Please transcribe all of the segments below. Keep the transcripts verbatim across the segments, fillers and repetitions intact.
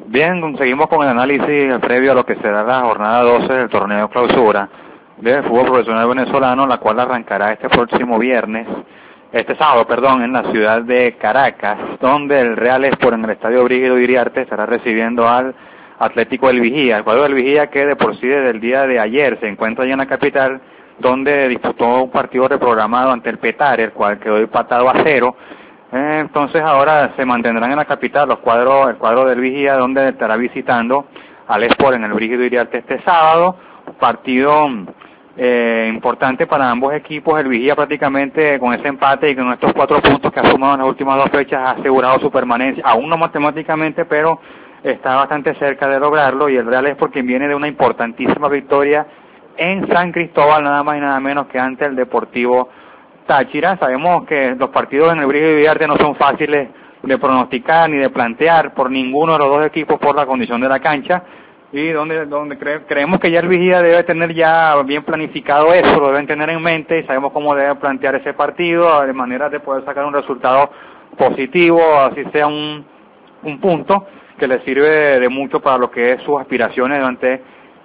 Bien, seguimos con el análisis previo a lo que será la jornada doce del torneo clausura del fútbol profesional venezolano, la cual arrancará este próximo viernes, este sábado, perdón, en la ciudad de Caracas, donde el Real Sport en el estadio Brígido Iriarte estará recibiendo al Atlético del Vigía, el cuadro del Vigía que de por sí desde el día de ayer se encuentra allá en la capital, donde disputó un partido reprogramado ante el Petare, el cual quedó empatado a cero. Eh, entonces ahora se mantendrán en la capital los cuadros, el cuadro del Vigía, donde estará visitando al Sport en el Brígido Iriarte este sábado, partido eh, importante para ambos equipos. El Vigía prácticamente con ese empate y con estos cuatro puntos que ha sumado en las últimas dos fechas ha asegurado su permanencia, aún no matemáticamente, pero está bastante cerca de lograrlo, y el Real Sport, quien viene de una importantísima victoria en San Cristóbal, nada más y nada menos que ante el Deportivo Táchira. Sabemos que los partidos en el Brígido Iriarte no son fáciles de pronosticar ni de plantear por ninguno de los dos equipos por la condición de la cancha, y donde donde cre creemos que ya el Vigía debe tener ya bien planificado eso, lo deben tener en mente, y sabemos cómo debe plantear ese partido de manera de poder sacar un resultado positivo, así sea un, un punto que le sirve de mucho para lo que es sus aspiraciones durante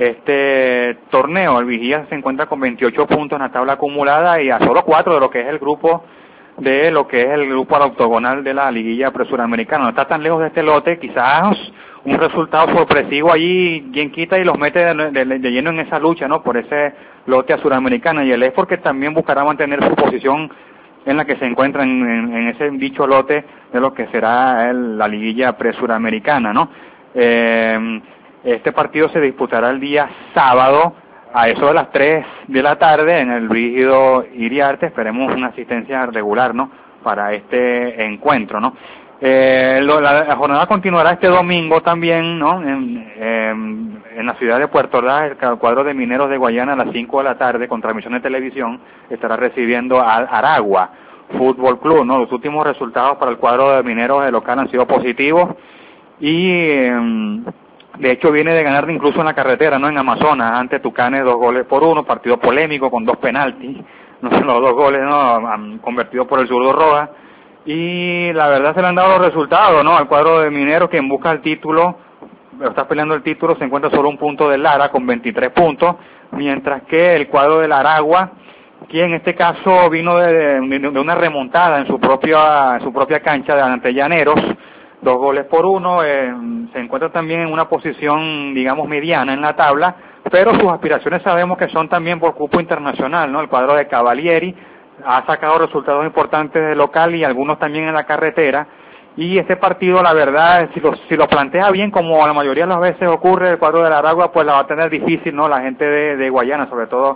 este torneo. El Vigía se encuentra con veintiocho puntos en la tabla acumulada y a solo cuatro de lo que es el grupo de lo que es el grupo al octogonal de la liguilla presuramericana. No está tan lejos de este lote, quizás un resultado sorpresivo allí, quien quita y los mete de, de, de lleno en esa lucha, ¿no? Por ese lote a suramericana, y el Sport que también buscará mantener su posición en la que se encuentra en, en, en ese dicho lote de lo que será el, la liguilla presuramericana, ¿no? Eh, Este partido se disputará el día sábado a eso de las tres de la tarde en el Brígido Iriarte. Esperemos una asistencia regular, ¿no?, para este encuentro, ¿no? Eh, lo, la, la jornada continuará este domingo también, ¿no?, en, en, en la ciudad de Puerto Ordaz. El cuadro de Mineros de Guayana a las cinco de la tarde, con transmisión de televisión, estará recibiendo al Aragua Fútbol Club, ¿no? Los últimos resultados para el cuadro de Mineros de local han sido positivos, y eh, de hecho viene de ganar incluso en la carretera, ¿no?, en Amazonas, ante Tucanes, dos goles por uno, partido polémico con dos penaltis, no sé, los dos goles, ¿no?, convertidos por el zurdo Rojas, y la verdad se le han dado los resultados, ¿no?, al cuadro de Mineros, quien busca el título, está peleando el título, se encuentra solo un punto del Lara con veintitrés puntos, mientras que el cuadro del Aragua, quien en este caso vino de, de, de una remontada en su propia, en su propia cancha de ante Llaneros, dos goles por uno, eh, se encuentra también en una posición, digamos, mediana en la tabla, pero sus aspiraciones sabemos que son también por cupo internacional, ¿no? El cuadro de Cavalieri ha sacado resultados importantes de local y algunos también en la carretera, y este partido, la verdad, si lo, si lo plantea bien, como la mayoría de las veces ocurre, el cuadro de la Aragua, pues la va a tener difícil, ¿no?, la gente de, de Guayana, sobre todo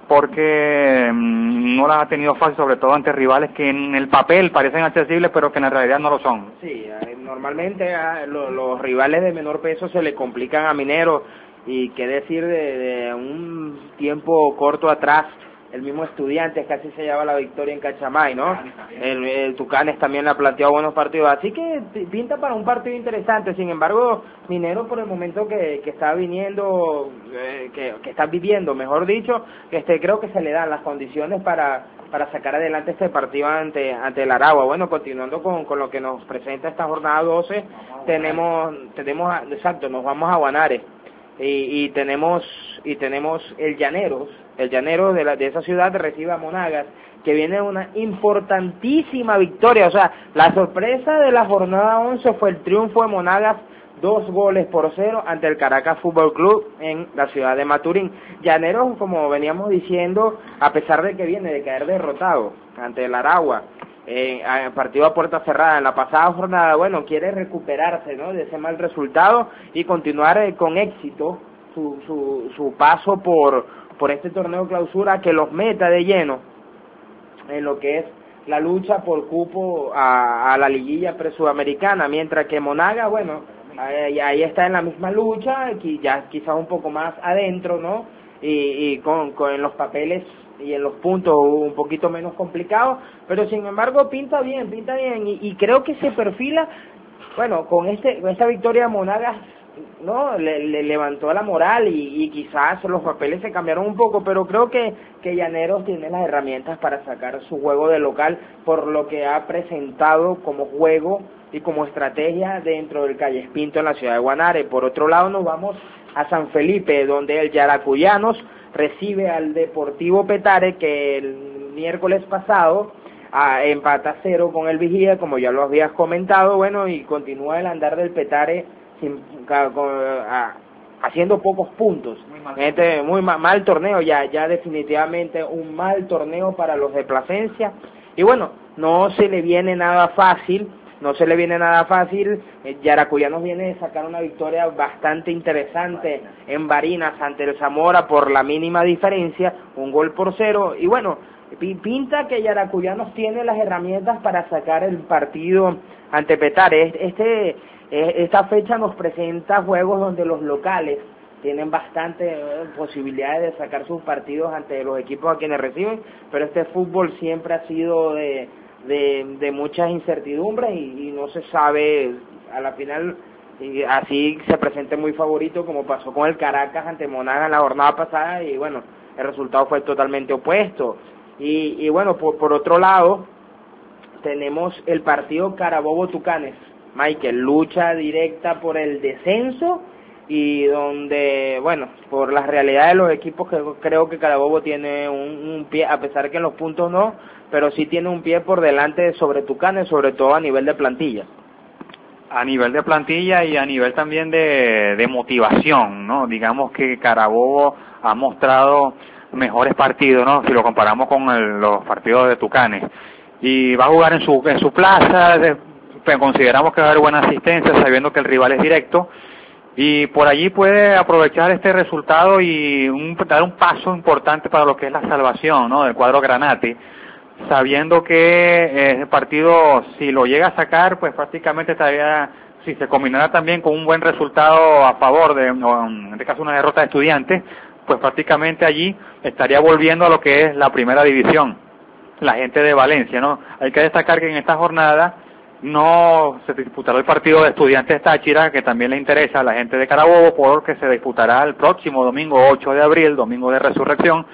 porque mmm, no las ha tenido fácil, sobre todo ante rivales que en el papel parecen accesibles, pero que en la realidad no lo son. Sí, normalmente a los, los rivales de menor peso se le complican a Mineros, y qué decir de, de un tiempo corto atrás, el mismo Estudiantes casi se lleva la victoria en Cachamay, ¿no? El, el Tucanes también le ha planteado buenos partidos, así que pinta para un partido interesante. Sin embargo, Mineros, por el momento que, que está viniendo, eh, que, que está viviendo, mejor dicho, este creo que se le dan las condiciones para para sacar adelante este partido ante ante el Aragua. Bueno, continuando con, con lo que nos presenta esta jornada doce, tenemos tenemos exacto, nos vamos a Guanare, y, y tenemos y tenemos el Llaneros, el Llaneros de la de esa ciudad recibe a Monagas, que viene una importantísima victoria. O sea, la sorpresa de la jornada once fue el triunfo de Monagas, dos goles por cero ante el Caracas Fútbol Club en la ciudad de Maturín. Llaneros, como veníamos diciendo, a pesar de que viene de caer derrotado ante el Aragua, eh, partido a puerta cerrada en la pasada jornada, bueno, quiere recuperarse, ¿no?, de ese mal resultado y continuar eh, con éxito su, su, su paso por, por este torneo clausura, que los meta de lleno en lo que es la lucha por cupo a, a la liguilla presudamericana, mientras que Monagas, bueno, ahí, ahí está en la misma lucha, aquí ya quizás un poco más adentro, ¿no?, y, y con, con en los papeles y en los puntos un poquito menos complicados, pero sin embargo pinta bien, pinta bien, y, y creo que se perfila, bueno, con este con esta victoria Monagas no le, le levantó la moral y, y quizás los papeles se cambiaron un poco, pero creo que, que Llaneros tiene las herramientas para sacar su juego de local por lo que ha presentado como juego y como estrategia dentro del Calles Pinto en la ciudad de Guanare. Por otro lado nos vamos a San Felipe, donde el Yaracuyanos recibe al Deportivo Petare, que el miércoles pasado a, empata cero con el Vigía, como ya lo habías comentado, bueno, y continúa el andar del Petare sin, a, a, haciendo pocos puntos. Muy mal, este, muy mal, mal torneo, ya, ya definitivamente un mal torneo para los de Plasencia, y bueno, no se le viene nada fácil, no se le viene nada fácil. eh, Yaracuyanos viene de sacar una victoria bastante interesante en Barinas ante el Zamora por la mínima diferencia, un gol por cero, y bueno, pinta que Yaracuyanos tiene las herramientas para sacar el partido ante Petare. Este, esta fecha nos presenta juegos donde los locales tienen bastante posibilidades de sacar sus partidos ante los equipos a quienes reciben, pero este fútbol siempre ha sido de, de, de muchas incertidumbres y, y no se sabe a la final, y así se presente muy favorito como pasó con el Caracas ante Monaga en la jornada pasada, y bueno, el resultado fue totalmente opuesto. Y, y bueno, por, por otro lado, tenemos el partido Carabobo-Tucanes, Michael, lucha directa por el descenso, y donde, bueno, por la realidad de los equipos, que creo que Carabobo tiene un, un pie, a pesar que en los puntos no, pero sí tiene un pie por delante sobre Tucanes, sobre todo a nivel de plantilla. A nivel de plantilla y a nivel también de, de motivación, ¿no? Digamos que Carabobo ha mostrado mejores partidos, ¿no? Si lo comparamos con el, los partidos de Tucanes, y va a jugar en su en su plaza, de, pues consideramos que va a haber buena asistencia sabiendo que el rival es directo, y por allí puede aprovechar este resultado y un, dar un paso importante para lo que es la salvación, ¿no? Del cuadro Granate, sabiendo que el partido, si lo llega a sacar, pues prácticamente estaría, si se combinara también con un buen resultado a favor de, o en este caso una derrota de Estudiantes, pues prácticamente allí estaría volviendo a lo que es la primera división, la gente de Valencia, ¿no? Hay que destacar que en esta jornada no se disputará el partido de Estudiantes Táchira, que también le interesa a la gente de Carabobo, porque se disputará el próximo domingo ocho de abril, domingo de resurrección.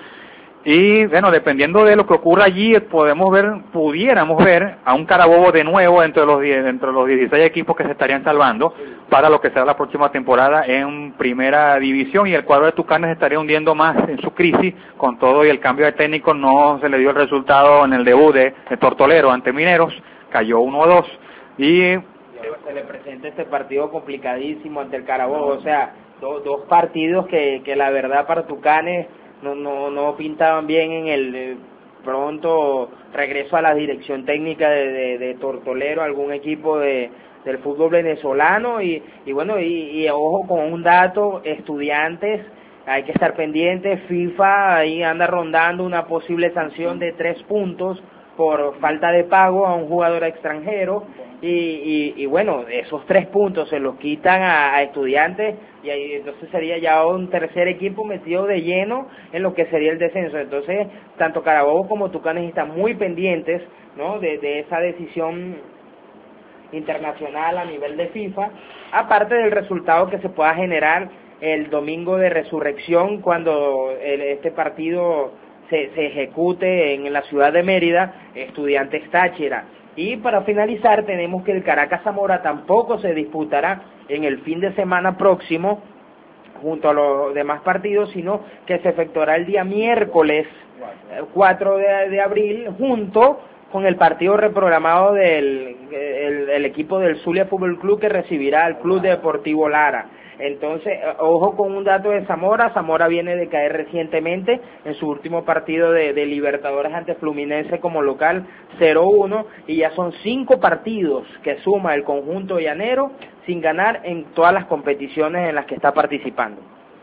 Y bueno, dependiendo de lo que ocurra allí, podemos ver, pudiéramos ver a un Carabobo de nuevo entre los entre los dieciséis equipos que se estarían salvando para lo que será la próxima temporada en primera división, y el cuadro de Tucanes estaría hundiendo más en su crisis con todo y el cambio de técnico. No se le dio el resultado en el debut de, de Tortolero ante Mineros, cayó uno a dos, y se le presenta este partido complicadísimo ante el Carabobo, o sea, do, dos partidos que, que la verdad para Tucanes no no no pintaban bien en el eh, pronto regreso a la dirección técnica de, de, de Tortolero, algún equipo de del fútbol venezolano, y, y bueno, y, y ojo con un dato, Estudiantes, hay que estar pendiente, FIFA ahí anda rondando una posible sanción de tres puntos por falta de pago a un jugador extranjero, y, y, y bueno, esos tres puntos se los quitan a, a Estudiantes, y ahí entonces sería ya un tercer equipo metido de lleno en lo que sería el descenso. Entonces, tanto Carabobo como Tucanes están muy pendientes, ¿no?, de, de esa decisión internacional a nivel de FIFA, aparte del resultado que se pueda generar el domingo de resurrección, cuando el, este partido se, se ejecute en la ciudad de Mérida, Estudiantes Táchira. Y para finalizar tenemos que el Caracas Zamora tampoco se disputará en el fin de semana próximo junto a los demás partidos, sino que se efectuará el día miércoles cuatro de abril junto con el partido reprogramado del el, el equipo del Zulia Fútbol Club, que recibirá al Club Deportivo Lara. Entonces, ojo con un dato de Zamora. Zamora viene de caer recientemente en su último partido de, de Libertadores ante Fluminense como local, cero uno, y ya son cinco partidos que suma el conjunto llanero sin ganar en todas las competiciones en las que está participando.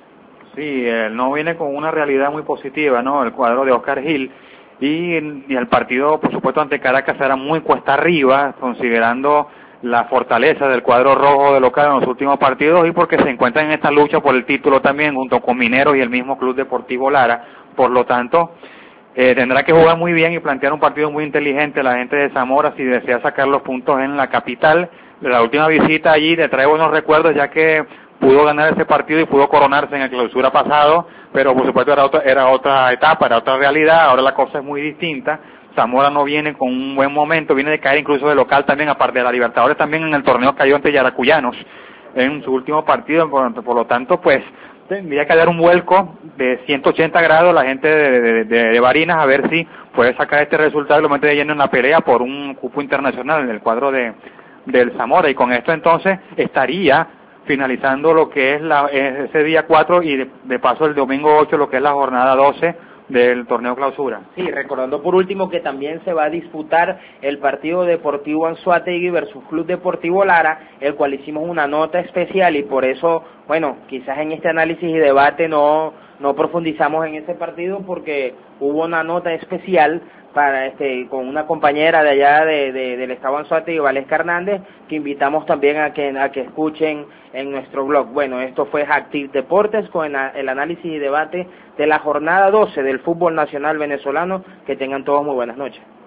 Sí, él no viene con una realidad muy positiva, ¿no? El cuadro de Oscar Gil. Y, y el partido, por supuesto, ante Caracas será muy cuesta arriba, considerando la fortaleza del cuadro rojo de local en los últimos partidos, y porque se encuentran en esta lucha por el título también junto con Mineros y el mismo Club Deportivo Lara. Por lo tanto, eh, tendrá que jugar muy bien y plantear un partido muy inteligente la gente de Zamora si desea sacar los puntos en la capital. La última visita allí le trae buenos recuerdos, ya que pudo ganar ese partido y pudo coronarse en el clausura pasado, pero por supuesto era otra, era otra etapa, era otra realidad, ahora la cosa es muy distinta. Zamora no viene con un buen momento, viene de caer incluso de local también, aparte de la Libertadores, también en el torneo cayó ante Yaracuyanos en su último partido, por, por lo tanto pues tendría que dar un vuelco de ciento ochenta grados la gente de, de, de, de Barinas a ver si puede sacar este resultado y lo mete de lleno en la pelea por un cupo internacional en el cuadro de del Zamora, y con esto entonces estaría finalizando lo que es la, ese día cuatro y de, de paso el domingo ocho lo que es la jornada doce del torneo clausura. Sí, recordando por último que también se va a disputar el partido Deportivo Anzoátegui versus Club Deportivo Lara, el cual hicimos una nota especial y por eso, bueno, quizás en este análisis y debate no no profundizamos en ese partido porque hubo una nota especial para este con una compañera de allá de, de del estado Anzoátegui, Valesca Hernández, que invitamos también a que a que escuchen en nuestro blog. Bueno, esto fue Active Deportes con el análisis y debate de la jornada doce del fútbol nacional venezolano. Que tengan todos muy buenas noches.